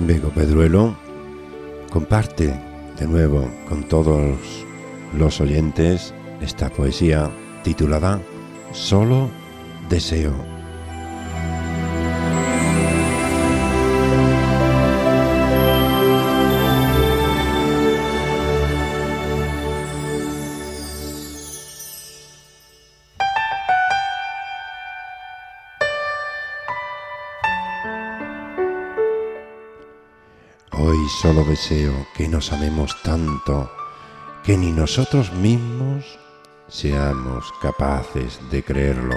Bego Pedruelo comparte de nuevo con todos los oyentes esta poesía titulada Solo Deseo. Hoy solo deseo que nos amemos tanto que ni nosotros mismos seamos capaces de creerlo.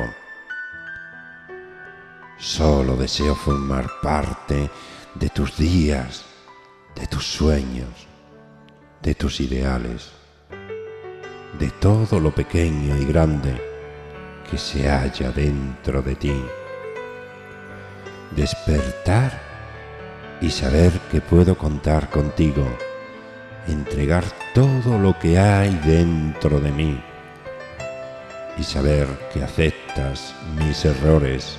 Solo deseo formar parte de tus días, de tus sueños, de tus ideales, de todo lo pequeño y grande que se halla dentro de ti. Despertar y saber que puedo contar contigo, entregar todo lo que hay dentro de mí y saber que aceptas mis errores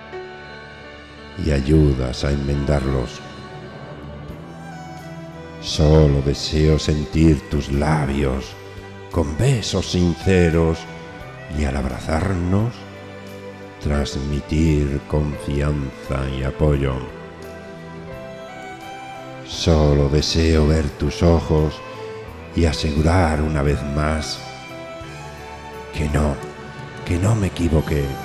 y ayudas a enmendarlos. Solo deseo sentir tus labios con besos sinceros y al abrazarnos transmitir confianza y apoyo. Solo deseo ver tus ojos y asegurar una vez más que no me equivoqué,